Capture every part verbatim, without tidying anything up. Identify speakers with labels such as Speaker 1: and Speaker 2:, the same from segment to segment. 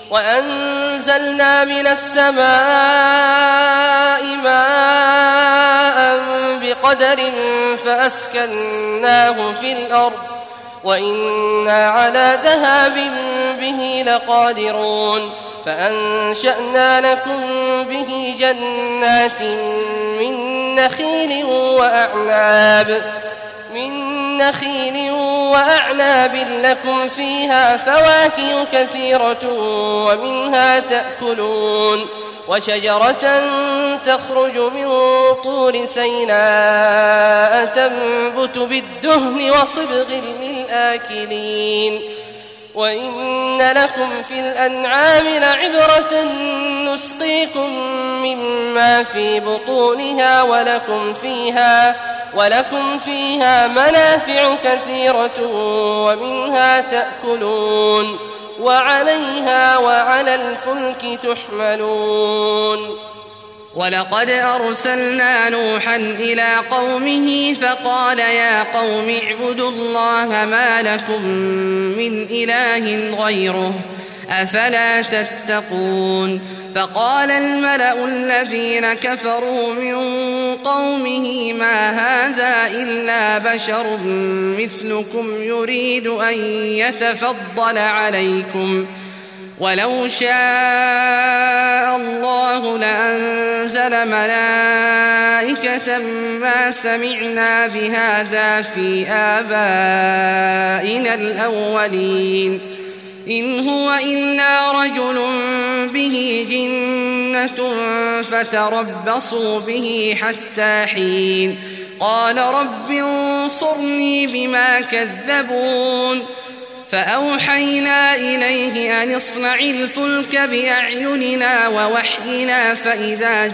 Speaker 1: وأنزلنا من السماء ماء بقدر فأسكناه في الأرض وإنا على ذهاب به لقادرون فأنشأنا لكم به جنات من نخيل وأعناب من نخيل وأعناب لكم فيها فواكه كثيرة ومنها تأكلون وشجرة تخرج من طور سيناء تنبت بالدهن وصبغ للآكلين وإن لكم في الأنعام لعبرة نسقيكم مما في بطونها ولكم فيها ولكم فيها منافع كثيرة ومنها تأكلون وعليها وعلى الفلك تحملون.
Speaker 2: ولقد أرسلنا نوحا إلى قومه فقال يا قوم اعبدوا الله ما لكم من إله غيره أفلا تتقون. فقال الملأ الذين كفروا من قومه ما هذا إلا بشر مثلكم يريد أن يتفضل عليكم ولو شاء الله لأنزل ملائكة ما سمعنا بهذا في آبائنا الأولين إن هو إلا رجل به جنة فتربصوا به حتى حين. قال رب انصرني بما كذبون. فأوحينا إليه أن اصنع الفلك بأعيننا ووحينا فإذا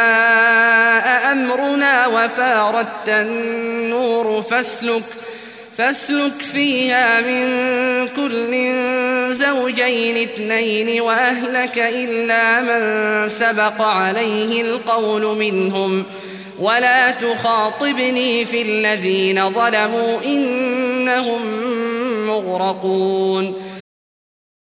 Speaker 2: جاء أمرنا وفاردت النور فاسلك فاسلك فيها من كل زوجين اثنين وأهلك إلا من سبق عليه القول منهم ولا تخاطبني في الذين ظلموا إنهم مغرقون.